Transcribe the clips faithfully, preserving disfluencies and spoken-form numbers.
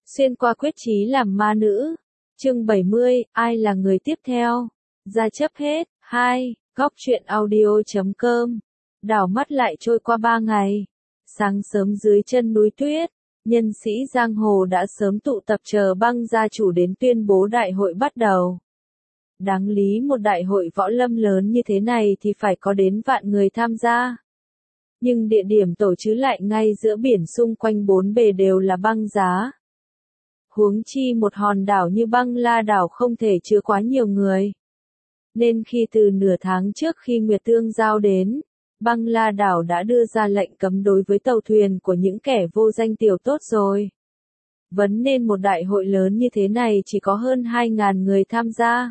Xuyên qua quyết chí làm ma nữ. Chương bảy mươi, ai là người tiếp theo? Ra chấp hết. hai. Góc truyện audio chấm com. Đảo mắt lại trôi qua ba ngày. Sáng sớm dưới chân núi tuyết, nhân sĩ giang hồ đã sớm tụ tập chờ Băng gia chủ đến tuyên bố đại hội bắt đầu. Đáng lý một đại hội võ lâm lớn như thế này thì phải có đến vạn người tham gia. Nhưng địa điểm tổ chức lại ngay giữa biển, xung quanh bốn bề đều là băng giá. Huống chi một hòn đảo như Băng La đảo không thể chứa quá nhiều người. Nên khi từ nửa tháng trước khi Nguyệt Tương Giao đến, Băng La đảo đã đưa ra lệnh cấm đối với tàu thuyền của những kẻ vô danh tiểu tốt rồi. Vấn nên một đại hội lớn như thế này chỉ có hơn hai ngàn người tham gia.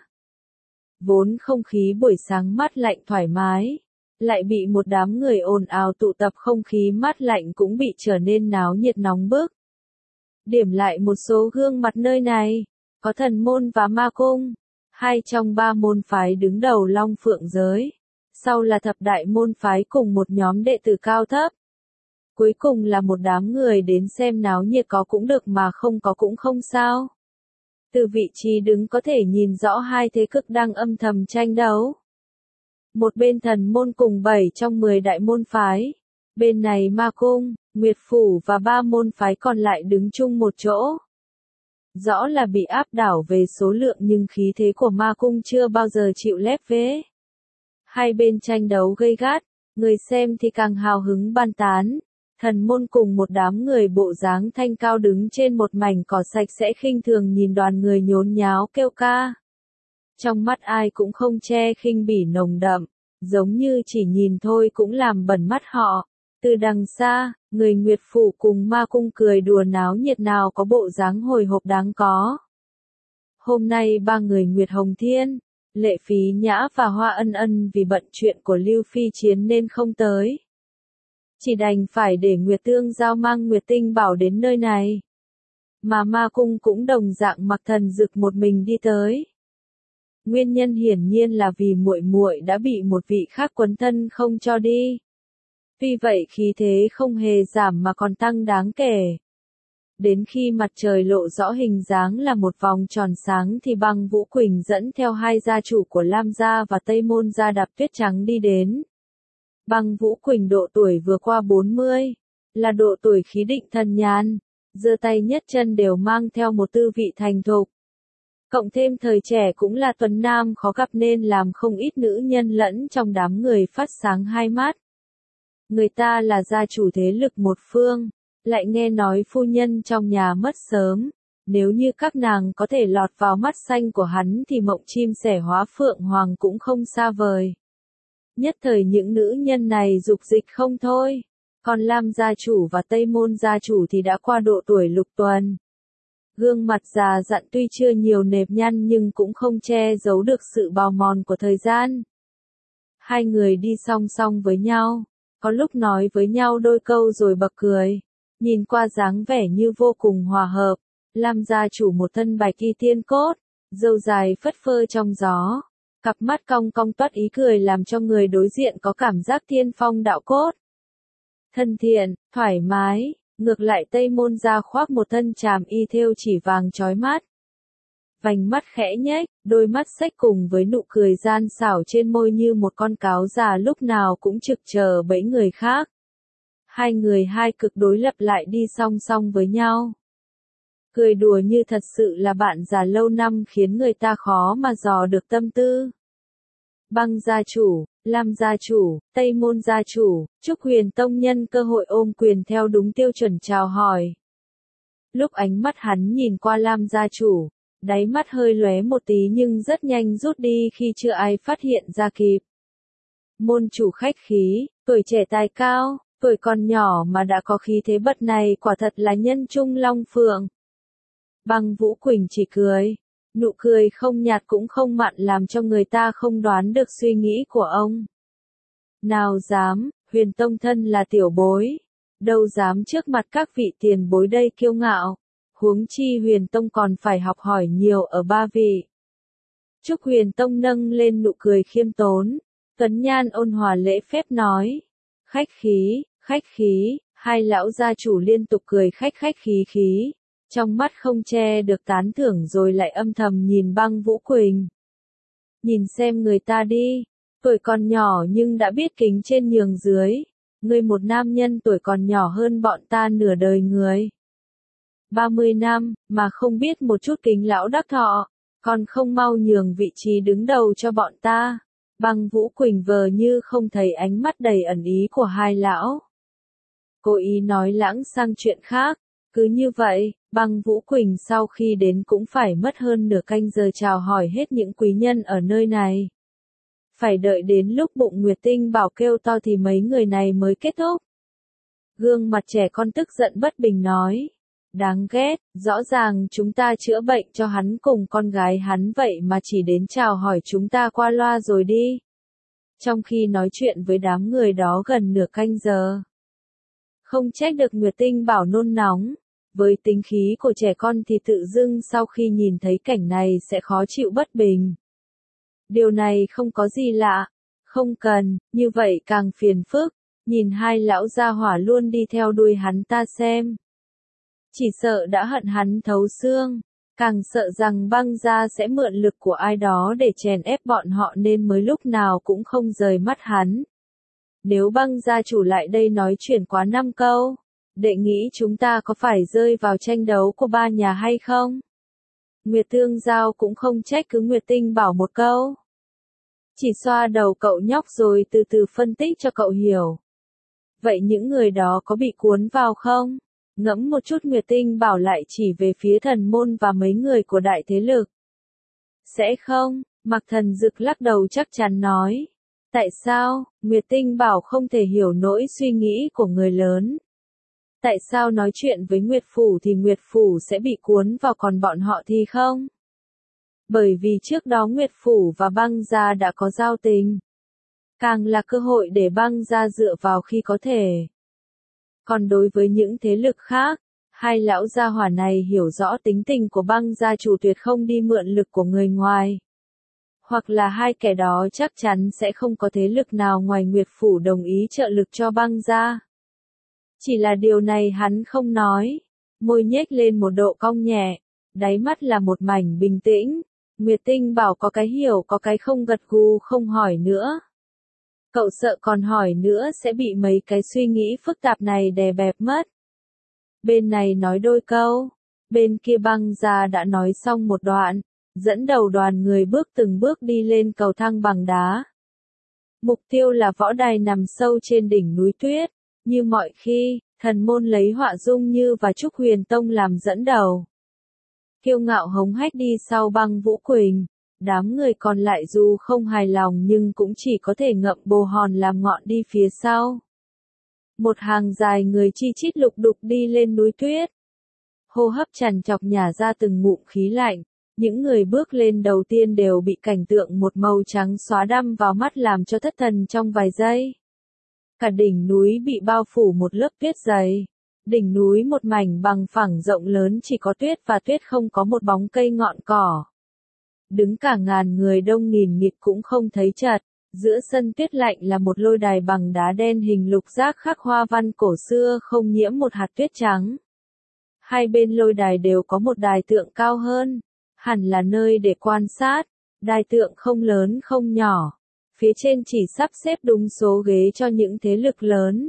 Vốn không khí buổi sáng mát lạnh thoải mái, lại bị một đám người ồn ào tụ tập, không khí mát lạnh cũng bị trở nên náo nhiệt nóng bức. Điểm lại một số gương mặt nơi này, có thần môn và ma cung, hai trong ba môn phái đứng đầu Long Phượng giới, sau là thập đại môn phái cùng một nhóm đệ tử cao thấp. Cuối cùng là một đám người đến xem náo nhiệt, có cũng được mà không có cũng không sao. Từ vị trí đứng có thể nhìn rõ hai thế cực đang âm thầm tranh đấu. Một bên thần môn cùng bảy trong mười đại môn phái, bên này ma cung, Nguyệt Phủ và ba môn phái còn lại đứng chung một chỗ. Rõ là bị áp đảo về số lượng, nhưng khí thế của ma cung chưa bao giờ chịu lép vế. Hai bên tranh đấu gay gắt, người xem thì càng hào hứng bàn tán. Thần môn cùng một đám người bộ dáng thanh cao đứng trên một mảnh cỏ sạch sẽ khinh thường nhìn đoàn người nhốn nháo kêu ca. Trong mắt ai cũng không che khinh bỉ nồng đậm, giống như chỉ nhìn thôi cũng làm bẩn mắt họ. Từ đằng xa, người Nguyệt Phủ cùng ma cung cười đùa náo nhiệt, nào có bộ dáng hồi hộp đáng có. Hôm nay ba người Nguyệt Hồng Thiên, Lệ Phí Nhã và Hoa Ân Ân vì bận chuyện của Lưu Phi Chiến nên không tới. Chỉ đành phải để Nguyệt Tương Giao mang Nguyệt Tinh Bảo đến nơi này. Mà ma cung cũng đồng dạng mặc thần dực một mình đi tới. Nguyên nhân hiển nhiên là vì muội muội đã bị một vị khác quấn thân không cho đi. Vì vậy khí thế không hề giảm mà còn tăng đáng kể. Đến khi mặt trời lộ rõ hình dáng là một vòng tròn sáng thì Băng Vũ Quỳnh dẫn theo hai gia chủ của Lam gia và Tây Môn gia đạp tuyết trắng đi đến. Băng Vũ Quỳnh độ tuổi vừa qua bốn mươi, là độ tuổi khí định thần nhàn, giơ tay nhất chân đều mang theo một tư vị thành thục. Cộng thêm thời trẻ cũng là tuấn nam khó gặp nên làm không ít nữ nhân lẫn trong đám người phát sáng hai mắt. Người ta là gia chủ thế lực một phương, lại nghe nói phu nhân trong nhà mất sớm, nếu như các nàng có thể lọt vào mắt xanh của hắn thì mộng chim sẻ hóa phượng hoàng cũng không xa vời. Nhất thời những nữ nhân này dục dịch không thôi, còn Lam gia chủ và Tây Môn gia chủ thì đã qua độ tuổi lục tuần. Gương mặt già dặn tuy chưa nhiều nếp nhăn nhưng cũng không che giấu được sự bào mòn của thời gian. Hai người đi song song với nhau, có lúc nói với nhau đôi câu rồi bật cười, nhìn qua dáng vẻ như vô cùng hòa hợp. Lam gia chủ một thân bạch y tiên cốt, râu dài phất phơ trong gió, cặp mắt cong cong toát ý cười làm cho người đối diện có cảm giác tiên phong đạo cốt. Thân thiện, thoải mái, ngược lại Tây Môn gia khoác một thân tràm y thêu chỉ vàng chói mắt. Vành mắt khẽ nhếch, đôi mắt xếch cùng với nụ cười gian xảo trên môi như một con cáo già lúc nào cũng trực chờ bẫy người khác. Hai người hai cực đối lập lại đi song song với nhau. Cười đùa như thật sự là bạn già lâu năm khiến người ta khó mà dò được tâm tư. Băng gia chủ, Lam gia chủ, Tây Môn gia chủ, Trúc Huyền tông nhân cơ hội ôm quyền theo đúng tiêu chuẩn chào hỏi. Lúc ánh mắt hắn nhìn qua Lam gia chủ, đáy mắt hơi lóe một tí nhưng rất nhanh rút đi khi chưa ai phát hiện ra kịp. Môn chủ khách khí, tuổi trẻ tài cao, tuổi còn nhỏ mà đã có khí thế bậc này quả thật là nhân trung long phượng. Băng Vũ Quỳnh chỉ cười, nụ cười không nhạt cũng không mặn làm cho người ta không đoán được suy nghĩ của ông. Nào dám, Huyền tông thân là tiểu bối, đâu dám trước mặt các vị tiền bối đây kiêu ngạo, huống chi Huyền tông còn phải học hỏi nhiều ở ba vị. Trúc Huyền tông nâng lên nụ cười khiêm tốn, tuấn nhan ôn hòa lễ phép nói, khách khí, khách khí, hai lão gia chủ liên tục cười khách khách khí khí. trong mắt không che được tán thưởng rồi lại âm thầm nhìn Băng Vũ Quỳnh. Nhìn xem người ta đi, tuổi còn nhỏ nhưng đã biết kính trên nhường dưới, ngươi một nam nhân tuổi còn nhỏ hơn bọn ta nửa đời người. ba mươi năm, mà không biết một chút kính lão đắc thọ, còn không mau nhường vị trí đứng đầu cho bọn ta. Băng Vũ Quỳnh vờ như không thấy ánh mắt đầy ẩn ý của hai lão. Cố ý nói lãng sang chuyện khác, cứ như vậy, Băng Vũ Quỳnh sau khi đến cũng phải mất hơn nửa canh giờ chào hỏi hết những quý nhân ở nơi này. Phải đợi đến lúc bụng Nguyệt Tinh Bảo kêu to thì mấy người này mới kết thúc. Gương mặt trẻ con tức giận bất bình nói. Đáng ghét, rõ ràng chúng ta chữa bệnh cho hắn cùng con gái hắn vậy mà chỉ đến chào hỏi chúng ta qua loa rồi đi. Trong khi nói chuyện với đám người đó gần nửa canh giờ. Không trách được Nguyệt Tinh Bảo nôn nóng. Với tính khí của trẻ con thì tự dưng sau khi nhìn thấy cảnh này sẽ khó chịu bất bình. Điều này không có gì lạ. Không cần, như vậy càng phiền phức. Nhìn hai lão gia hỏa luôn đi theo đuôi hắn ta xem. Chỉ sợ đã hận hắn thấu xương, càng sợ rằng Băng gia sẽ mượn lực của ai đó để chèn ép bọn họ nên mới lúc nào cũng không rời mắt hắn. Nếu Băng gia chủ lại đây nói chuyện quá năm câu, đệ nghĩ chúng ta có phải rơi vào tranh đấu của ba nhà hay không? Nguyệt Tương Giao cũng không trách cứ Nguyệt Tinh Bảo một câu. Chỉ xoa đầu cậu nhóc rồi từ từ phân tích cho cậu hiểu. Vậy những người đó có bị cuốn vào không? Ngẫm một chút Nguyệt Tinh Bảo lại chỉ về phía Thần Môn và mấy người của đại thế lực. Sẽ không, Mạc Thần Dực lắc đầu chắc chắn nói. Tại sao, Nguyệt Tinh Bảo không thể hiểu nỗi suy nghĩ của người lớn. Tại sao nói chuyện với Nguyệt Phủ thì Nguyệt Phủ sẽ bị cuốn vào còn bọn họ thì không? Bởi vì trước đó Nguyệt Phủ và Băng gia đã có giao tình. Càng là cơ hội để Băng gia dựa vào khi có thể. Còn đối với những thế lực khác, hai lão gia hỏa này hiểu rõ tính tình của Băng gia chủ tuyệt không đi mượn lực của người ngoài. Hoặc là hai kẻ đó chắc chắn sẽ không có thế lực nào ngoài Nguyệt Phủ đồng ý trợ lực cho Băng gia. Chỉ là điều này hắn không nói, môi nhếch lên một độ cong nhẹ, đáy mắt là một mảnh bình tĩnh. Nguyệt Tinh Bảo có cái hiểu có cái không gật gù không hỏi nữa. Cậu sợ còn hỏi nữa sẽ bị mấy cái suy nghĩ phức tạp này đè bẹp mất. Bên này nói đôi câu, bên kia Băng gia đã nói xong một đoạn, dẫn đầu đoàn người bước từng bước đi lên cầu thang bằng đá. Mục tiêu là võ đài nằm sâu trên đỉnh núi tuyết, như mọi khi, Thần Môn lấy Họa Dung Như và Trúc Huyền Tông làm dẫn đầu. Kiêu ngạo hống hách đi sau Băng Vũ Quỳnh. Đám người còn lại dù không hài lòng nhưng cũng chỉ có thể ngậm bồ hòn làm ngọn đi phía sau. Một hàng dài người chi chít lục đục đi lên núi tuyết. Hô hấp trằn trọc nhả ra từng ngụm khí lạnh. Những người bước lên đầu tiên đều bị cảnh tượng một màu trắng xóa đăm vào mắt làm cho thất thần trong vài giây. Cả đỉnh núi bị bao phủ một lớp tuyết dày. Đỉnh núi một mảnh bằng phẳng rộng lớn chỉ có tuyết và tuyết không có một bóng cây ngọn cỏ. Đứng cả ngàn người đông nghìn nghịt cũng không thấy chật, giữa sân tuyết lạnh là một lôi đài bằng đá đen hình lục giác khắc hoa văn cổ xưa không nhiễm một hạt tuyết trắng. Hai bên lôi đài đều có một đài tượng cao hơn, hẳn là nơi để quan sát, đài tượng không lớn không nhỏ, phía trên chỉ sắp xếp đúng số ghế cho những thế lực lớn.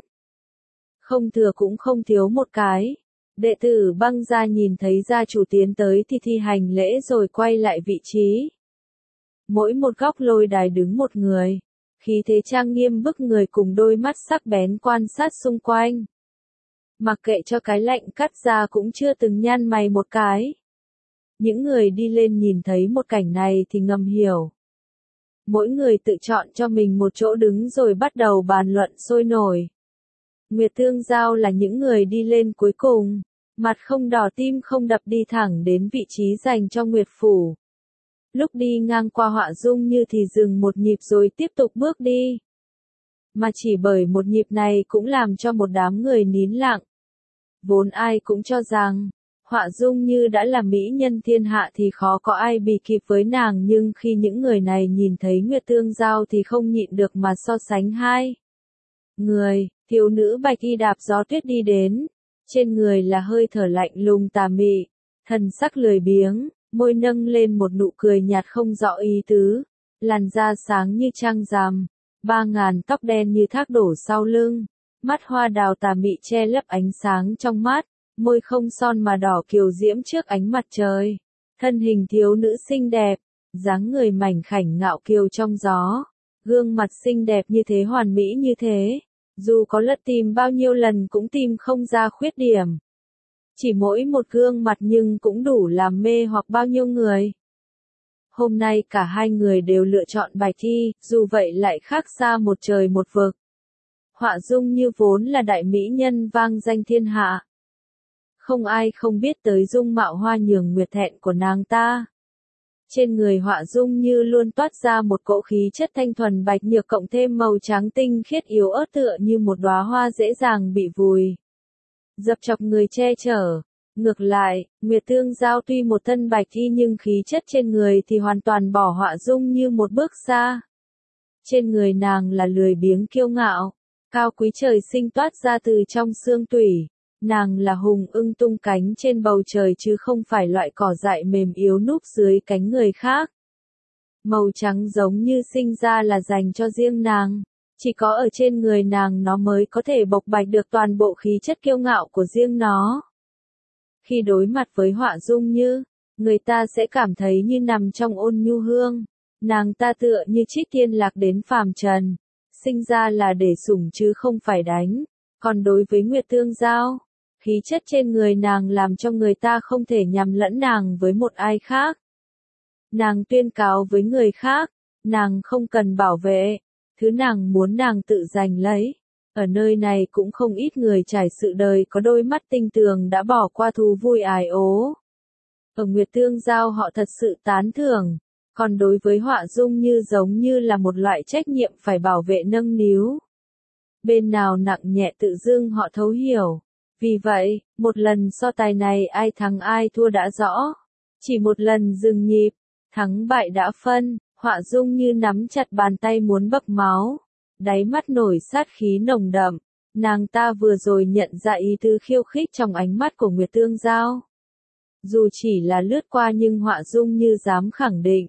Không thừa cũng không thiếu một cái. Đệ tử Băng gia nhìn thấy gia chủ tiến tới thì thi hành lễ rồi quay lại vị trí. Mỗi một góc lôi đài đứng một người, khí thế trang nghiêm bức người cùng đôi mắt sắc bén quan sát xung quanh. Mặc kệ cho cái lạnh cắt ra cũng chưa từng nhăn mày một cái. Những người đi lên nhìn thấy một cảnh này thì ngầm hiểu. Mỗi người tự chọn cho mình một chỗ đứng rồi bắt đầu bàn luận sôi nổi. Nguyệt Tương Giao là những người đi lên cuối cùng, mặt không đỏ tim không đập đi thẳng đến vị trí dành cho Nguyệt Phủ. Lúc đi ngang qua Họa Dung Như thì dừng một nhịp rồi tiếp tục bước đi. Mà chỉ bởi một nhịp này cũng làm cho một đám người nín lặng. Vốn ai cũng cho rằng, Họa Dung Như đã là mỹ nhân thiên hạ thì khó có ai bì kịp với nàng nhưng khi những người này nhìn thấy Nguyệt Tương Giao thì không nhịn được mà so sánh hai. Người, thiếu nữ bạch y đạp gió tuyết đi đến, trên người là hơi thở lạnh lùng tà mị, Thần sắc lười biếng, môi nâng lên một nụ cười nhạt không rõ ý tứ, làn da sáng như trăng rằm, ba ngàn tóc đen như thác đổ sau lưng, mắt hoa đào tà mị che lấp ánh sáng trong mắt, môi không son mà đỏ kiều diễm trước ánh mặt trời, thân hình thiếu nữ xinh đẹp, dáng người mảnh khảnh ngạo kiều trong gió, gương mặt xinh đẹp như thế hoàn mỹ như thế, dù có lật tìm bao nhiêu lần cũng tìm không ra khuyết điểm. Chỉ mỗi một gương mặt nhưng cũng đủ làm mê hoặc bao nhiêu người. Hôm nay cả hai người đều lựa chọn Bạch Thi, dù vậy lại khác xa một trời một vực. Họa Dung Như vốn là đại mỹ nhân vang danh thiên hạ. Không ai không biết tới dung mạo hoa nhường nguyệt thẹn của nàng ta. Trên người Họa Dung Như luôn toát ra một cỗ khí chất thanh thuần bạch nhược cộng thêm màu trắng tinh khiết yếu ớt tựa như một đóa hoa dễ dàng bị vùi dập chọc người che chở. Ngược lại, Nguyệt Tương Giao tuy một thân bạch y nhưng khí chất trên người thì hoàn toàn bỏ Họa Dung Như một bước xa. Trên người nàng là lười biếng kiêu ngạo, cao quý trời sinh toát ra từ trong xương tủy. Nàng là hùng ưng tung cánh trên bầu trời chứ không phải loại cỏ dại mềm yếu núp dưới cánh người khác. Màu trắng giống như sinh ra là dành cho riêng nàng. Chỉ có ở trên người nàng nó mới có thể bộc bạch được toàn bộ khí chất kiêu ngạo của riêng nó. Khi đối mặt với Họa Dung Như, người ta sẽ cảm thấy như nằm trong ôn nhu hương. Nàng ta tựa như trích tiên lạc đến phàm trần. Sinh ra là để sủng chứ không phải đánh. Còn đối với Nguyệt Tương Giao, khí chất trên người nàng làm cho người ta không thể nhầm lẫn nàng với một ai khác. Nàng tuyên cáo với người khác, nàng không cần bảo vệ. Thứ nàng muốn nàng tự giành lấy. Ở nơi này cũng không ít người trải sự đời có đôi mắt tinh tường đã bỏ qua thú vui ái ố. Ở Nguyệt Tương Giao họ thật sự tán thưởng. Còn đối với Họa Dung Như giống như là một loại trách nhiệm phải bảo vệ nâng niu. Bên nào nặng nhẹ tự dưng họ thấu hiểu. Vì vậy, một lần so tài này ai thắng ai thua đã rõ. Chỉ một lần dừng nhịp, thắng bại đã phân. Họa Dung Như nắm chặt bàn tay muốn bấc máu, đáy mắt nổi sát khí nồng đậm, nàng ta vừa rồi nhận ra ý tứ khiêu khích trong ánh mắt của Nguyệt Tương Giao. Dù chỉ là lướt qua nhưng Họa Dung Như dám khẳng định.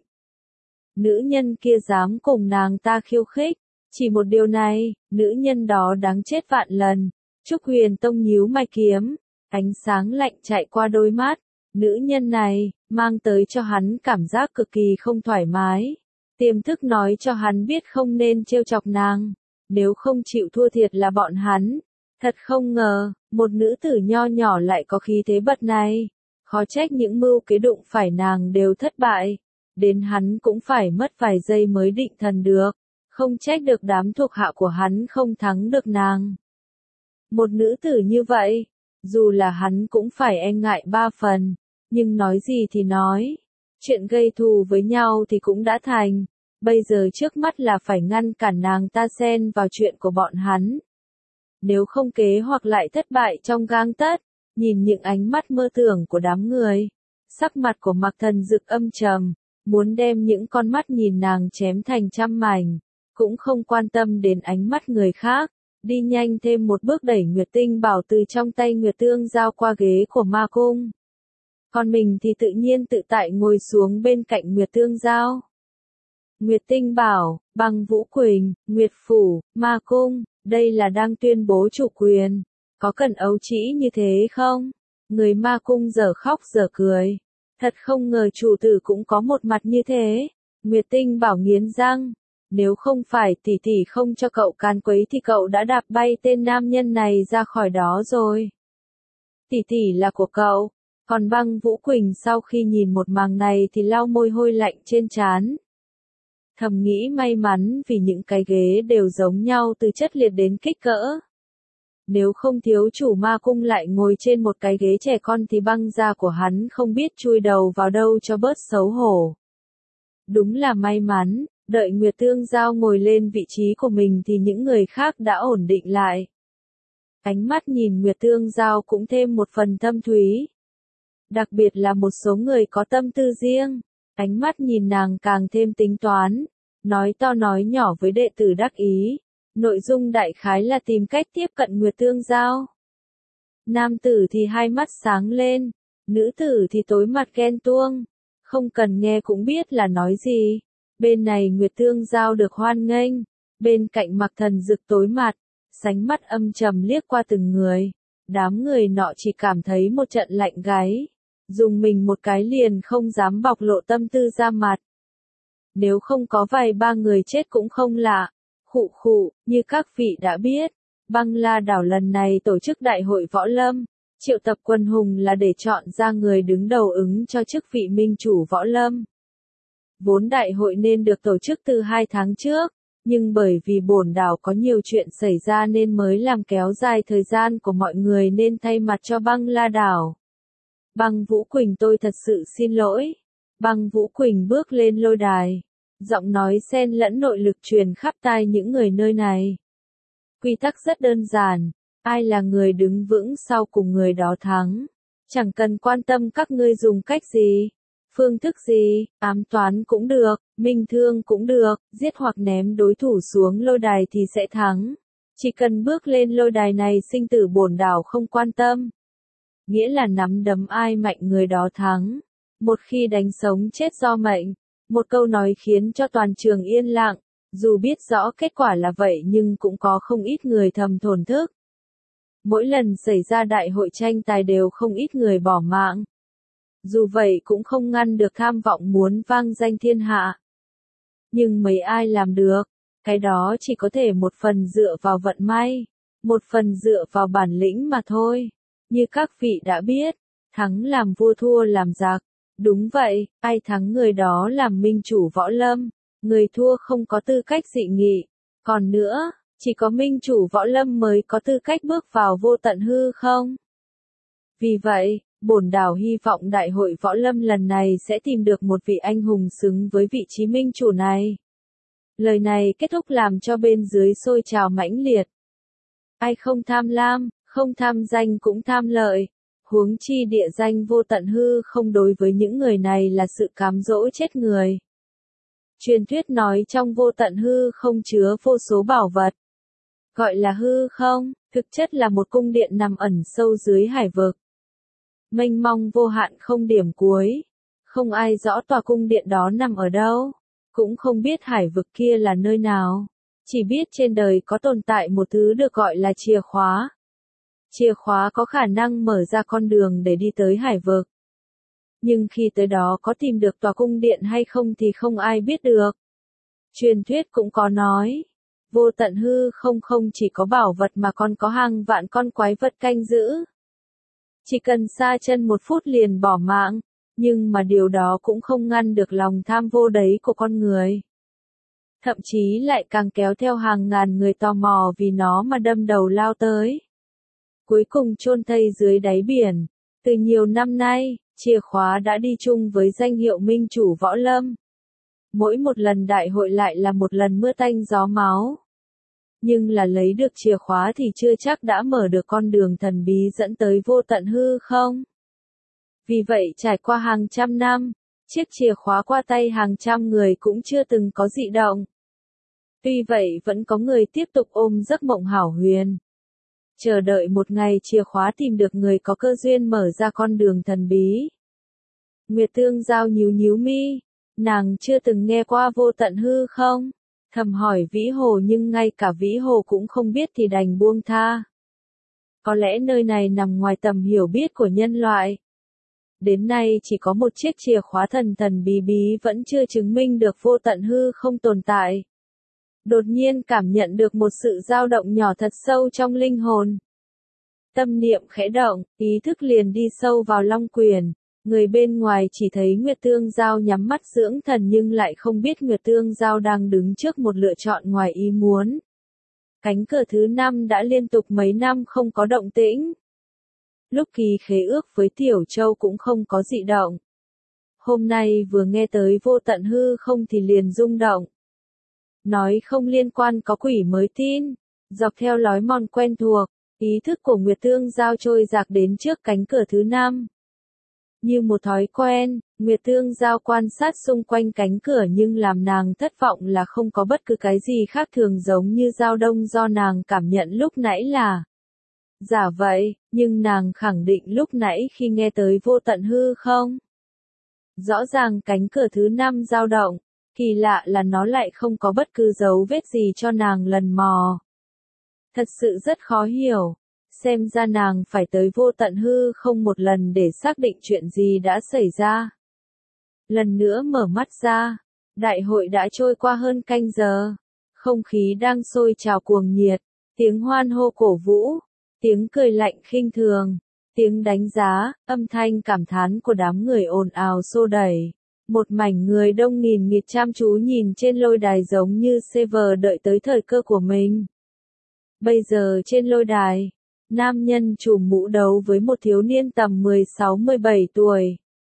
Nữ nhân kia dám cùng nàng ta khiêu khích, chỉ một điều này, nữ nhân đó đáng chết vạn lần. Trúc Huyền Tông nhíu mày kiếm, ánh sáng lạnh chạy qua đôi mắt. Nữ nhân này, mang tới cho hắn cảm giác cực kỳ không thoải mái. Tiềm thức nói cho hắn biết không nên trêu chọc nàng. Nếu không chịu thua thiệt là bọn hắn. Thật không ngờ, một nữ tử nho nhỏ lại có khí thế bật này. Khó trách những mưu kế đụng phải nàng đều thất bại. Đến hắn cũng phải mất vài giây mới định thần được. Không trách được đám thuộc hạ của hắn không thắng được nàng. Một nữ tử như vậy, dù là hắn cũng phải e ngại ba phần. Nhưng nói gì thì nói, chuyện gây thù với nhau thì cũng đã thành, bây giờ trước mắt là phải ngăn cản nàng ta xen vào chuyện của bọn hắn. Nếu không kế hoặc lại thất bại trong gang tấc, nhìn những ánh mắt mơ tưởng của đám người, sắc mặt của Mạc Thần Dực âm trầm, muốn đem những con mắt nhìn nàng chém thành trăm mảnh, cũng không quan tâm đến ánh mắt người khác, đi nhanh thêm một bước đẩy Nguyệt Tinh Bảo từ trong tay Nguyệt Tương Giao qua ghế của Ma Cung. Còn mình thì tự nhiên tự tại ngồi xuống bên cạnh Nguyệt Tương Giao. Nguyệt Tinh Bảo, Băng Vũ Quỳnh, Nguyệt Phủ, Ma Cung, đây là đang tuyên bố chủ quyền. Có cần ấu trĩ như thế không? Người Ma Cung giờ khóc giờ cười. Thật không ngờ chủ tử cũng có một mặt như thế. Nguyệt Tinh Bảo nghiến răng. Nếu không phải tỷ tỷ không cho cậu can quấy thì cậu đã đạp bay tên nam nhân này ra khỏi đó rồi. Tỷ tỷ là của cậu. Còn Băng Vũ Quỳnh sau khi nhìn một màn này thì lau môi hôi lạnh trên trán. Thầm nghĩ may mắn vì những cái ghế đều giống nhau từ chất liệt đến kích cỡ. Nếu không thiếu chủ Ma Cung lại ngồi trên một cái ghế trẻ con thì băng da của hắn không biết chui đầu vào đâu cho bớt xấu hổ. Đúng là may mắn, đợi Nguyệt Tương Giao ngồi lên vị trí của mình thì những người khác đã ổn định lại. Ánh mắt nhìn Nguyệt Tương Giao cũng thêm một phần thâm thúy. Đặc biệt là một số người có tâm tư riêng, ánh mắt nhìn nàng càng thêm tính toán, nói to nói nhỏ với đệ tử đắc ý, nội dung đại khái là tìm cách tiếp cận Nguyệt Tương Giao. Nam tử thì hai mắt sáng lên, Nữ tử thì tối mặt ghen tuông, không cần nghe cũng biết là nói gì. Bên này Nguyệt Tương Giao được hoan nghênh, bên cạnh Mặc Thần Dực tối mặt, sánh mắt âm trầm liếc qua từng người. Đám người nọ chỉ cảm thấy một trận lạnh gáy, dùng mình một cái liền không dám bộc lộ tâm tư ra mặt. Nếu không có vài ba người chết cũng không lạ. Khụ khụ, như các vị đã biết, Băng La đảo lần này tổ chức đại hội võ lâm, triệu tập quần hùng là để chọn ra người đứng đầu ứng cho chức vị minh chủ võ lâm. Vốn đại hội nên được tổ chức từ hai tháng trước, nhưng bởi vì bổn đảo có nhiều chuyện xảy ra nên mới làm kéo dài thời gian của mọi người nên thay mặt cho Băng La đảo. Băng Vũ Quỳnh tôi thật sự xin lỗi. Băng Vũ Quỳnh bước lên lôi đài. Giọng nói xen lẫn nội lực truyền khắp tai những người nơi này. Quy tắc rất đơn giản, ai là người đứng vững sau cùng người đó thắng. Chẳng cần quan tâm các ngươi dùng cách gì, phương thức gì, ám toán cũng được, minh thương cũng được, giết hoặc ném đối thủ xuống lôi đài thì sẽ thắng. Chỉ cần bước lên lôi đài này sinh tử bổn đảo không quan tâm. Nghĩa là nắm đấm ai mạnh người đó thắng. Một khi đánh sống chết do mệnh. Một câu nói khiến cho toàn trường yên lặng, dù biết rõ kết quả là vậy nhưng cũng có không ít người thầm thổn thức. Mỗi lần xảy ra đại hội tranh tài đều không ít người bỏ mạng. Dù vậy cũng không ngăn được tham vọng muốn vang danh thiên hạ. Nhưng mấy ai làm được, cái đó chỉ có thể một phần dựa vào vận may, một phần dựa vào bản lĩnh mà thôi. Như các vị đã biết, thắng làm vua thua làm giặc. Đúng vậy, ai thắng người đó làm minh chủ võ lâm, người thua không có tư cách dị nghị. Còn nữa, chỉ có minh chủ võ lâm mới có tư cách bước vào vô tận hư không? Vì vậy, bổn đảo hy vọng đại hội võ lâm lần này sẽ tìm được một vị anh hùng xứng với vị trí minh chủ này. Lời này kết thúc làm cho bên dưới sôi trào mãnh liệt. Ai không tham lam, không tham danh cũng tham lợi. Huống chi địa danh vô tận hư không đối với những người này là sự cám dỗ chết người. Truyền thuyết nói trong vô tận hư không chứa vô số bảo vật. Gọi là hư không, thực chất là một cung điện nằm ẩn sâu dưới hải vực. Mênh mông vô hạn không điểm cuối. Không ai rõ tòa cung điện đó nằm ở đâu. Cũng không biết hải vực kia là nơi nào. Chỉ biết trên đời có tồn tại một thứ được gọi là chìa khóa. Chìa khóa có khả năng mở ra con đường để đi tới hải vực. Nhưng khi tới đó có tìm được tòa cung điện hay không thì không ai biết được. Truyền thuyết cũng có nói, vô tận hư không không chỉ có bảo vật mà còn có hàng vạn con quái vật canh giữ. Chỉ cần xa chân một phút liền bỏ mạng, nhưng mà điều đó cũng không ngăn được lòng tham vô đấy của con người. Thậm chí lại càng kéo theo hàng ngàn người tò mò vì nó mà đâm đầu lao tới. Cuối cùng chôn thây dưới đáy biển. Từ nhiều năm nay, chìa khóa đã đi chung với danh hiệu minh chủ võ lâm. Mỗi một lần đại hội lại là một lần mưa tanh gió máu. Nhưng là lấy được chìa khóa thì chưa chắc đã mở được con đường thần bí dẫn tới vô tận hư không. Vì vậy trải qua hàng trăm năm, chiếc chìa khóa qua tay hàng trăm người cũng chưa từng có dị động. Tuy vậy vẫn có người tiếp tục ôm giấc mộng hão huyền. Chờ đợi một ngày chìa khóa tìm được người có cơ duyên mở ra con đường thần bí. Nguyệt Tương Giao nhíu nhíu mi, nàng chưa từng nghe qua vô tận hư không? Thầm hỏi Vĩ Hồ nhưng ngay cả Vĩ Hồ cũng không biết thì đành buông tha. Có lẽ nơi này nằm ngoài tầm hiểu biết của nhân loại. Đến nay chỉ có một chiếc chìa khóa thần thần bí bí vẫn chưa chứng minh được vô tận hư không tồn tại. Đột nhiên cảm nhận được một sự dao động nhỏ thật sâu trong linh hồn. Tâm niệm khẽ động, ý thức liền đi sâu vào long quyền. Người bên ngoài chỉ thấy Nguyệt Tương Giao nhắm mắt dưỡng thần nhưng lại không biết Nguyệt Tương Giao đang đứng trước một lựa chọn ngoài ý muốn. Cánh cửa thứ năm đã liên tục mấy năm không có động tĩnh. Lúc kỳ khế ước với Tiểu Châu cũng không có dị động. Hôm nay vừa nghe tới vô tận hư không thì liền rung động. Nói không liên quan có quỷ mới tin. Dọc theo lối mòn quen thuộc, ý thức của Nguyệt Tương Giao trôi dạt đến trước cánh cửa thứ năm. Như một thói quen, Nguyệt Tương Giao quan sát xung quanh cánh cửa nhưng làm nàng thất vọng là không có bất cứ cái gì khác thường giống như dao đông do nàng cảm nhận lúc nãy là Giả vậy, nhưng nàng khẳng định lúc nãy khi nghe tới vô tận hư không? Rõ ràng cánh cửa thứ năm dao động, kỳ lạ là nó lại không có bất cứ dấu vết gì cho nàng lần mò. Thật sự rất khó hiểu, xem ra nàng phải tới vô tận hư không một lần để xác định chuyện gì đã xảy ra. Lần nữa mở mắt ra, đại hội đã trôi qua hơn canh giờ, không khí đang sôi trào cuồng nhiệt, tiếng hoan hô cổ vũ, tiếng cười lạnh khinh thường, tiếng đánh giá, âm thanh cảm thán của đám người ồn ào xô đẩy. Một mảnh người đông nghìn nghịt chăm chú nhìn trên lôi đài giống như server đợi tới thời cơ của mình. Bây giờ trên lôi đài, nam nhân trùm mũ đấu với một thiếu niên tầm mười sáu mười bảy tuổi.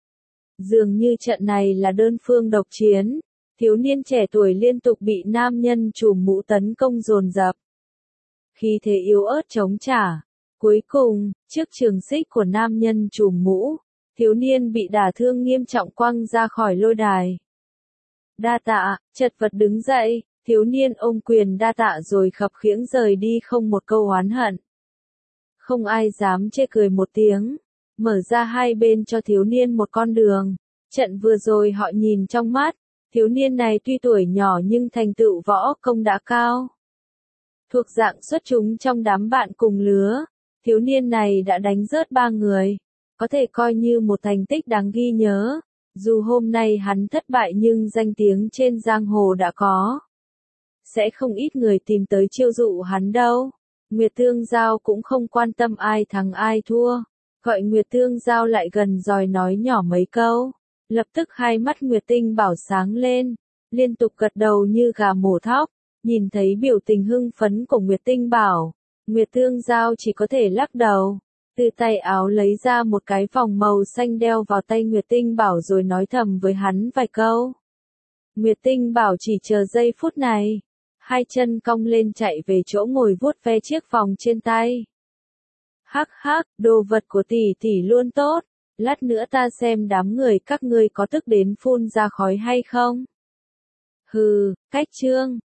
Dường như trận này là đơn phương độc chiến, thiếu niên trẻ tuổi liên tục bị nam nhân trùm mũ tấn công dồn dập. Khi thế yếu ớt chống trả, cuối cùng, trước trường xích của nam nhân trùm mũ, thiếu niên bị đả thương nghiêm trọng quăng ra khỏi lôi đài. Đa tạ, chật vật đứng dậy, thiếu niên ôm quyền đa tạ rồi khập khiễng rời đi không một câu oán hận. Không ai dám chê cười một tiếng, mở ra hai bên cho thiếu niên một con đường. Trận vừa rồi họ nhìn trong mắt, thiếu niên này tuy tuổi nhỏ nhưng thành tựu võ công đã cao. Thuộc dạng xuất chúng trong đám bạn cùng lứa, thiếu niên này đã đánh rớt ba người, có thể coi như một thành tích đáng ghi nhớ. Dù hôm nay hắn thất bại nhưng danh tiếng trên giang hồ đã có. Sẽ không ít người tìm tới chiêu dụ hắn đâu. Nguyệt Thương Giao cũng không quan tâm ai thắng ai thua. Gọi Nguyệt Thương Giao lại gần rồi nói nhỏ mấy câu. Lập tức hai mắt Nguyệt Tinh Bảo sáng lên, liên tục gật đầu như gà mổ thóc. Nhìn thấy biểu tình hưng phấn của Nguyệt Tinh Bảo, Nguyệt Thương Giao chỉ có thể lắc đầu. Từ tay áo lấy ra một cái vòng màu xanh đeo vào tay Nguyệt Tinh Bảo rồi nói thầm với hắn vài câu. Nguyệt Tinh Bảo chỉ chờ giây phút này, hai chân cong lên chạy về chỗ ngồi vuốt ve chiếc vòng trên tay. Hắc hắc, đồ vật của tỷ tỷ luôn tốt, lát nữa ta xem đám người các ngươi có tức đến phun ra khói hay không. Hừ, cách trương.